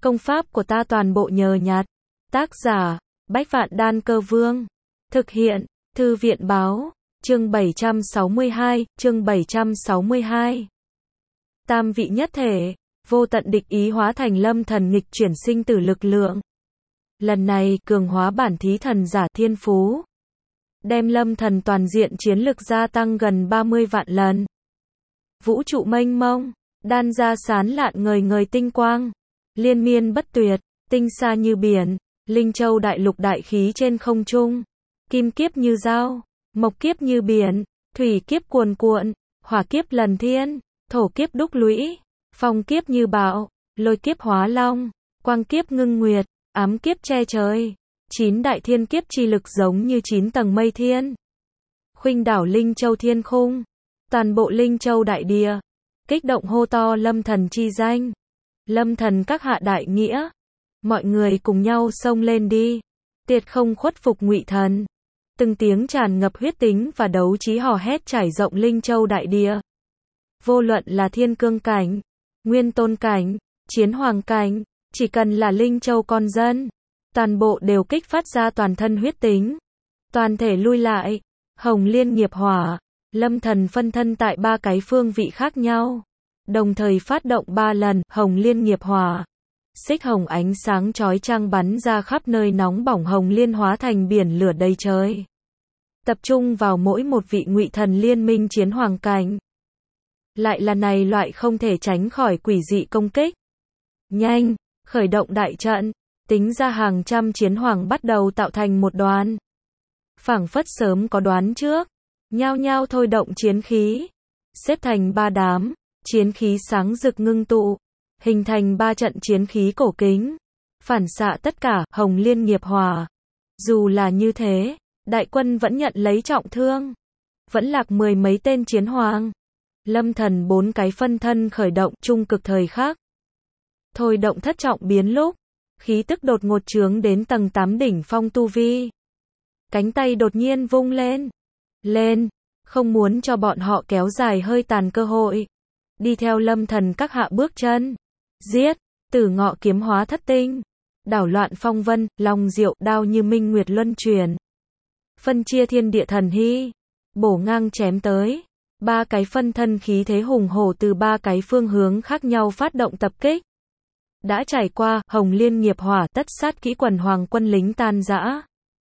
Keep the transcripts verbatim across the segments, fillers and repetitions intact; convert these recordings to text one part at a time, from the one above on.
Công pháp của ta toàn bộ nhờ nhặt. Tác giả, Bách Vạn Đan Cơ Vương. Thực hiện, Thư viện Báo. Chương bảy trăm sáu mươi hai, chương bảy trăm sáu mươi hai. Tam vị nhất thể, vô tận địch ý hóa thành lâm thần nghịch chuyển sinh tử lực lượng. Lần này, cường hóa bản thí thần giả thiên phú. Đem lâm thần toàn diện chiến lực gia tăng gần ba mươi vạn lần. Vũ trụ mênh mông, đan ra sán lạn ngời ngời tinh quang. Liên miên bất tuyệt, tinh xa như biển, linh châu đại lục đại khí trên không trung. Kim kiếp như dao, mộc kiếp như biển, thủy kiếp cuồn cuộn, hỏa kiếp lần thiên, thổ kiếp đúc lũy, phong kiếp như bão, lôi kiếp hóa long, quang kiếp ngưng nguyệt, ám kiếp che trời. Chín đại thiên kiếp chi lực giống như chín tầng mây thiên. Khuynh đảo linh châu thiên khung, toàn bộ linh châu đại địa, kích động hô to lâm thần chi danh. Lâm thần các hạ đại nghĩa, mọi người cùng nhau xông lên đi, tiệt không khuất phục Ngụy Thần. Từng tiếng tràn ngập huyết tính và đấu trí hò hét trải rộng linh châu đại địa. Vô luận là thiên cương cảnh, nguyên tôn cảnh, chiến hoàng cảnh, chỉ cần là linh châu con dân, toàn bộ đều kích phát ra toàn thân huyết tính. Toàn thể lui lại, Hồng Liên nghiệp hỏa, lâm thần phân thân tại ba cái phương vị khác nhau. Đồng thời phát động ba lần, Hồng Liên nghiệp hỏa. Xích hồng ánh sáng chói chang bắn ra khắp nơi nóng bỏng Hồng Liên hóa thành biển lửa đầy trời. Tập trung vào mỗi một vị Ngụy Thần liên minh chiến hoàng cảnh. Lại là này loại không thể tránh khỏi quỷ dị công kích. Nhanh, khởi động đại trận, tính ra hàng trăm chiến hoàng bắt đầu tạo thành một đoàn. Phảng phất sớm có đoán trước, nhao nhao thôi động chiến khí, xếp thành ba đám. Chiến khí sáng rực ngưng tụ, hình thành ba trận chiến khí cổ kính, phản xạ tất cả, Hồng Liên nghiệp hỏa. Dù là như thế, đại quân vẫn nhận lấy trọng thương, vẫn lạc mười mấy tên chiến hoàng. Lâm thần bốn cái phân thân khởi động trung cực thời khắc. Thôi động thất trọng biến lúc, khí tức đột ngột trướng đến tầng tám đỉnh phong tu vi. Cánh tay đột nhiên vung lên, lên, không muốn cho bọn họ kéo dài hơi tàn cơ hội. Đi theo lâm thần các hạ bước chân, giết, tử ngọ kiếm hóa thất tinh, đảo loạn phong vân, long diệu đao như minh nguyệt luân chuyển. Phân chia thiên địa thần hy, bổ ngang chém tới, ba cái phân thân khí thế hùng hổ từ ba cái phương hướng khác nhau phát động tập kích. Đã trải qua, Hồng Liên nghiệp hỏa tất sát kỹ quần hoàng quân lính tan rã.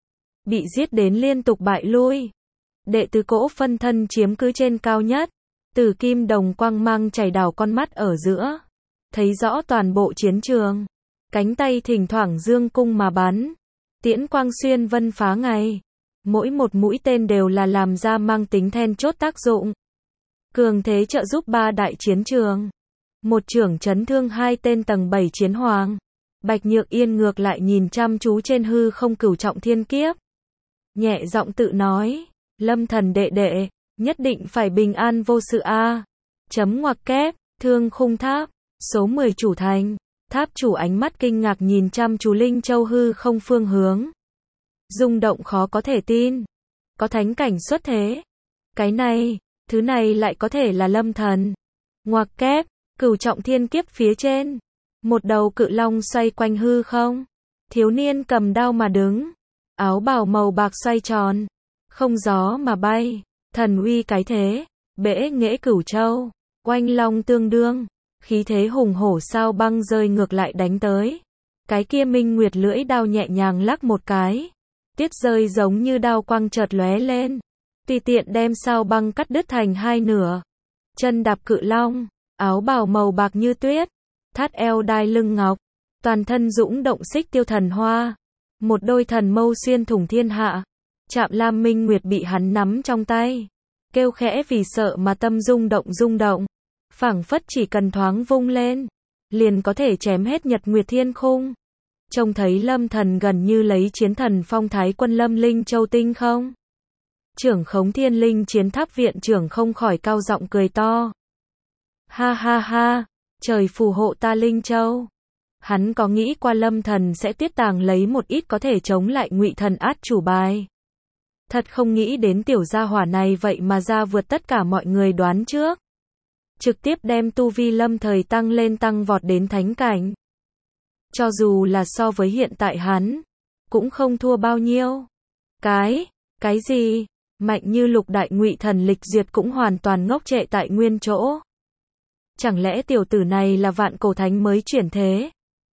Bị giết đến liên tục bại lui. Đệ tứ cỗ phân thân chiếm cứ trên cao nhất. Tử kim đồng quang mang chảy đảo con mắt ở giữa, thấy rõ toàn bộ chiến trường. Cánh tay thỉnh thoảng dương cung mà bắn, tiễn quang xuyên vân phá ngày. Mỗi một mũi tên đều là làm ra mang tính then chốt tác dụng. Cường thế trợ giúp ba đại chiến trường. Một trưởng chấn thương hai tên tầng bảy chiến hoàng. Bạch Nhược Yên ngược lại nhìn chăm chú trên hư không cửu trọng thiên kiếp. Nhẹ giọng tự nói, lâm thần đệ đệ, nhất định phải bình an vô sự a. Chấm ngoặc kép, thương khung tháp, số mười chủ thành. Tháp chủ ánh mắt kinh ngạc nhìn chăm chú linh châu hư không phương hướng. Rung động khó có thể tin. Có thánh cảnh xuất thế. Cái này, thứ này lại có thể là lâm thần. Ngoặc kép, cửu trọng thiên kiếp phía trên. Một đầu cự long xoay quanh hư không. Thiếu niên cầm đao mà đứng. Áo bào màu bạc xoay tròn. Không gió mà bay. Thần uy cái thế, bể nghệ cửu châu, oanh long tương đương, khí thế hùng hổ sao băng rơi ngược lại đánh tới. Cái kia minh nguyệt lưỡi đao nhẹ nhàng lắc một cái, tiết rơi giống như đao quang chợt lóe lên, tùy tiện đem sao băng cắt đứt thành hai nửa. Chân đạp cự long, áo bào màu bạc như tuyết, thắt eo đai lưng ngọc, toàn thân dũng động xích tiêu thần hoa, một đôi thần mâu xuyên thủng thiên hạ. Trạm Lam Minh Nguyệt bị hắn nắm trong tay, kêu khẽ vì sợ mà tâm rung động rung động, phảng phất chỉ cần thoáng vung lên, liền có thể chém hết nhật nguyệt thiên khung. Trông thấy lâm thần gần như lấy chiến thần phong thái quân lâm linh châu tinh không. Trưởng khống thiên linh chiến tháp viện trưởng không khỏi cao giọng cười to. Ha ha ha, trời phù hộ ta linh châu. Hắn có nghĩ qua lâm thần sẽ tiết tàng lấy một ít có thể chống lại Ngụy Thần át chủ bài. Thật không nghĩ đến tiểu gia hỏa này vậy mà ra vượt tất cả mọi người đoán trước. Trực tiếp đem tu vi lâm thời tăng lên tăng vọt đến thánh cảnh. Cho dù là so với hiện tại hắn, cũng không thua bao nhiêu. Cái, cái gì? Mạnh như lục đại ngụy thần lịch duyệt cũng hoàn toàn ngốc trệ tại nguyên chỗ. Chẳng lẽ tiểu tử này là vạn cổ thánh mới chuyển thế?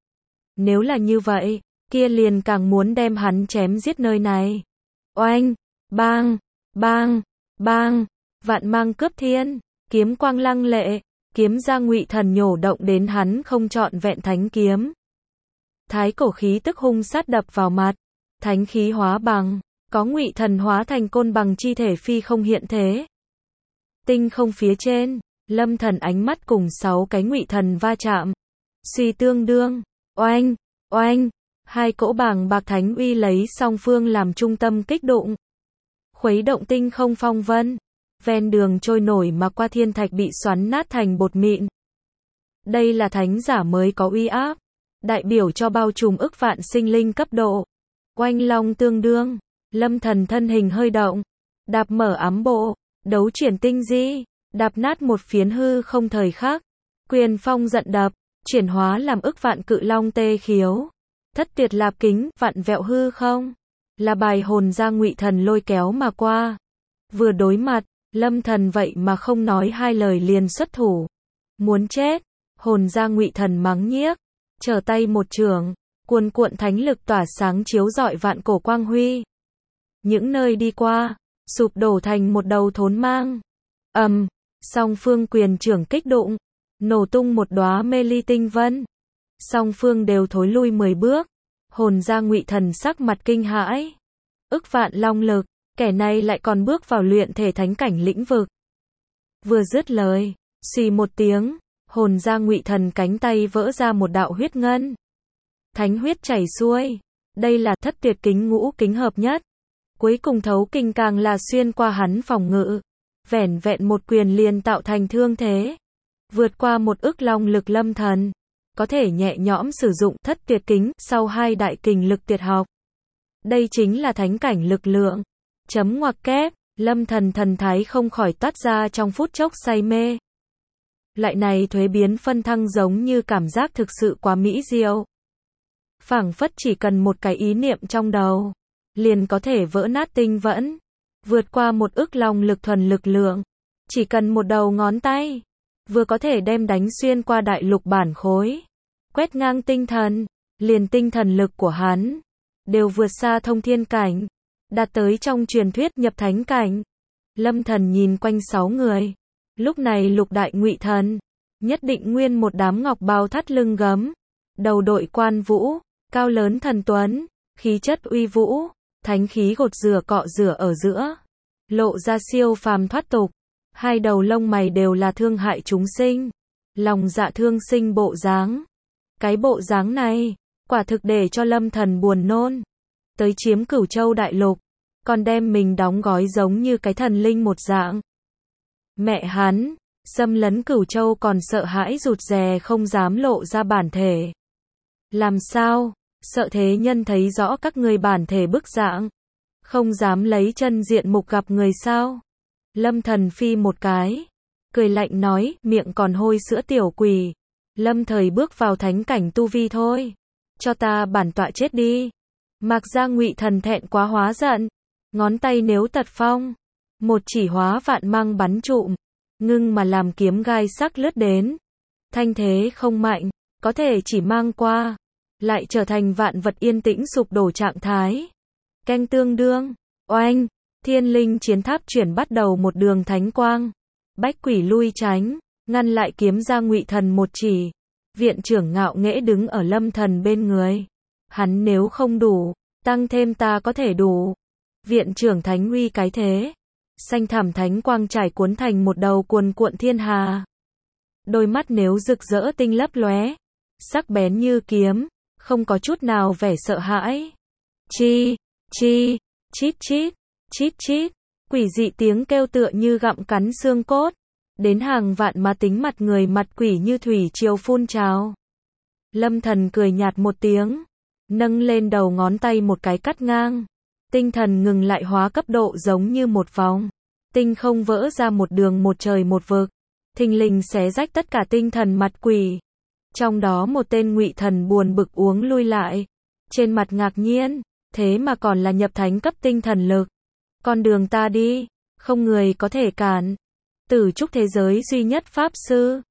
Nếu là như vậy, kia liền càng muốn đem hắn chém giết nơi này. Oanh, bang, bang, bang, vạn mang cướp thiên, kiếm quang lăng lệ, kiếm ra ngụy thần nhổ động đến hắn không trọn vẹn thánh kiếm. Thái cổ khí tức hung sát đập vào mặt, thánh khí hóa bằng, có ngụy thần hóa thành côn bằng chi thể phi không hiện thế. Tinh không phía trên, Lâm Thần ánh mắt cùng sáu cái ngụy thần va chạm, suy tương đương, oanh, oanh, hai cỗ bàng bạc thánh uy lấy song phương làm trung tâm kích đụng, khuấy động tinh không phong vân, ven đường trôi nổi mà qua thiên thạch bị xoắn nát thành bột mịn. Đây là thánh giả mới có uy áp, đại biểu cho bao trùm ức vạn sinh linh cấp độ. Oanh long tương đương, Lâm Thần thân hình hơi động, đạp mở ám bộ, đấu chuyển tinh di, đạp nát một phiến hư không thời khắc, quyền phong giận đập, chuyển hóa làm ức vạn cự long tê khiếu, thất tiệt lạp kính, vạn vẹo hư không, là bài hồn ra ngụy thần lôi kéo mà qua. Vừa đối mặt, Lâm Thần vậy mà không nói hai lời liền xuất thủ. Muốn chết, hồn ra ngụy thần mắng nhiếc, trở tay một trường, cuồn cuộn thánh lực tỏa sáng chiếu rọi vạn cổ quang huy. Những nơi đi qua, sụp đổ thành một đầu thốn mang. Ầm, um, song phương quyền trưởng kích đụng, nổ tung một đóa mê ly tinh vân. Song phương đều thối lui mười bước, hồn ra ngụy thần sắc mặt kinh hãi. Ức vạn long lực, kẻ này lại còn bước vào luyện thể thánh cảnh lĩnh vực. Vừa dứt lời, xì một tiếng, hồn ra ngụy thần cánh tay vỡ ra một đạo huyết ngân. Thánh huyết chảy xuôi, đây là thất tuyệt kính ngũ kính hợp nhất. Cuối cùng thấu kinh càng là xuyên qua hắn phòng ngự. Vẻn vẹn một quyền liền tạo thành thương thế. Vượt qua một ức long lực Lâm Thần, có thể nhẹ nhõm sử dụng thất tuyệt kính sau hai đại kình lực tuyệt học. Đây chính là thánh cảnh lực lượng. Chấm ngoặc kép, Lâm Thần thần thái không khỏi toát ra trong phút chốc say mê. Loại này thuế biến phân thăng giống như cảm giác thực sự quá mỹ diệu. Phảng phất chỉ cần một cái ý niệm trong đầu, liền có thể vỡ nát tinh vẫn, vượt qua một ức long lực thuần lực lượng. Chỉ cần một đầu ngón tay, vừa có thể đem đánh xuyên qua đại lục bản khối. Quét ngang tinh thần, liền tinh thần lực của hắn, đều vượt xa thông thiên cảnh, đạt tới trong truyền thuyết nhập thánh cảnh. Lâm Thần nhìn quanh sáu người, lúc này lục đại ngụy thần, nhất định nguyên một đám ngọc bào thắt lưng gấm, đầu đội quan vũ, cao lớn thần tuấn, khí chất uy vũ, thánh khí gột rửa cọ rửa ở giữa, lộ ra siêu phàm thoát tục, hai đầu lông mày đều là thương hại chúng sinh, lòng dạ thương sinh bộ dáng. Cái bộ dáng này, quả thực để cho Lâm Thần buồn nôn. Tới chiếm Cửu Châu đại lục, còn đem mình đóng gói giống như cái thần linh một dạng. Mẹ hắn, xâm lấn Cửu Châu còn sợ hãi rụt rè không dám lộ ra bản thể. Làm sao? Sợ thế nhân thấy rõ các người bản thể bức dạng, không dám lấy chân diện mục gặp người sao? Lâm Thần phi một cái, cười lạnh nói, miệng còn hôi sữa tiểu quỷ. Lâm thời bước vào thánh cảnh tu vi thôi, cho ta bản tọa chết đi. Mạc Gia ngụy thần thẹn quá hóa giận, ngón tay nếu tật phong, một chỉ hóa vạn mang bắn trụm, ngưng mà làm kiếm gai sắc lướt đến. Thanh thế không mạnh, có thể chỉ mang qua, lại trở thành vạn vật yên tĩnh sụp đổ trạng thái. Canh tương đương, oanh, thiên linh chiến tháp chuyển bắt đầu một đường thánh quang. Bách quỷ lui tránh, ngăn lại kiếm ra ngụy thần một chỉ. Viện trưởng ngạo nghễ đứng ở Lâm Thần bên người. Hắn nếu không đủ, tăng thêm ta có thể đủ. Viện trưởng thánh uy cái thế. Xanh thẳm thánh quang trải cuốn thành một đầu cuồn cuộn thiên hà. Đôi mắt nếu rực rỡ tinh lấp lóe, sắc bén như kiếm, không có chút nào vẻ sợ hãi. Chi, chi, chít chít, chít chít, quỷ dị tiếng kêu tựa như gặm cắn xương cốt. Đến hàng vạn má tính mặt người mặt quỷ như thủy triều phun trào. Lâm Thần cười nhạt một tiếng, nâng lên đầu ngón tay một cái cắt ngang. Tinh thần ngừng lại hóa cấp độ giống như một vòng. Tinh không vỡ ra một đường một trời một vực. Thình lình xé rách tất cả tinh thần mặt quỷ. Trong đó một tên ngụy thần buồn bực uống lui lại. Trên mặt ngạc nhiên, thế mà còn là nhập thánh cấp tinh thần lực. Con đường ta đi, không người có thể cản. Tử trúc thế giới duy nhất pháp sư.